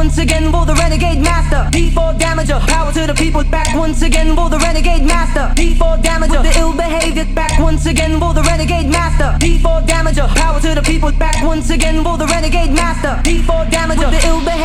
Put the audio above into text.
once again for the renegade master. P4 damager, power to the people. Back once again for the renegade master. P4 damager, with the ill behavior. Back once again for the renegade master. P4 damager, power to the people. Back once again for the renegade master. P4 damager, with the ill behavior.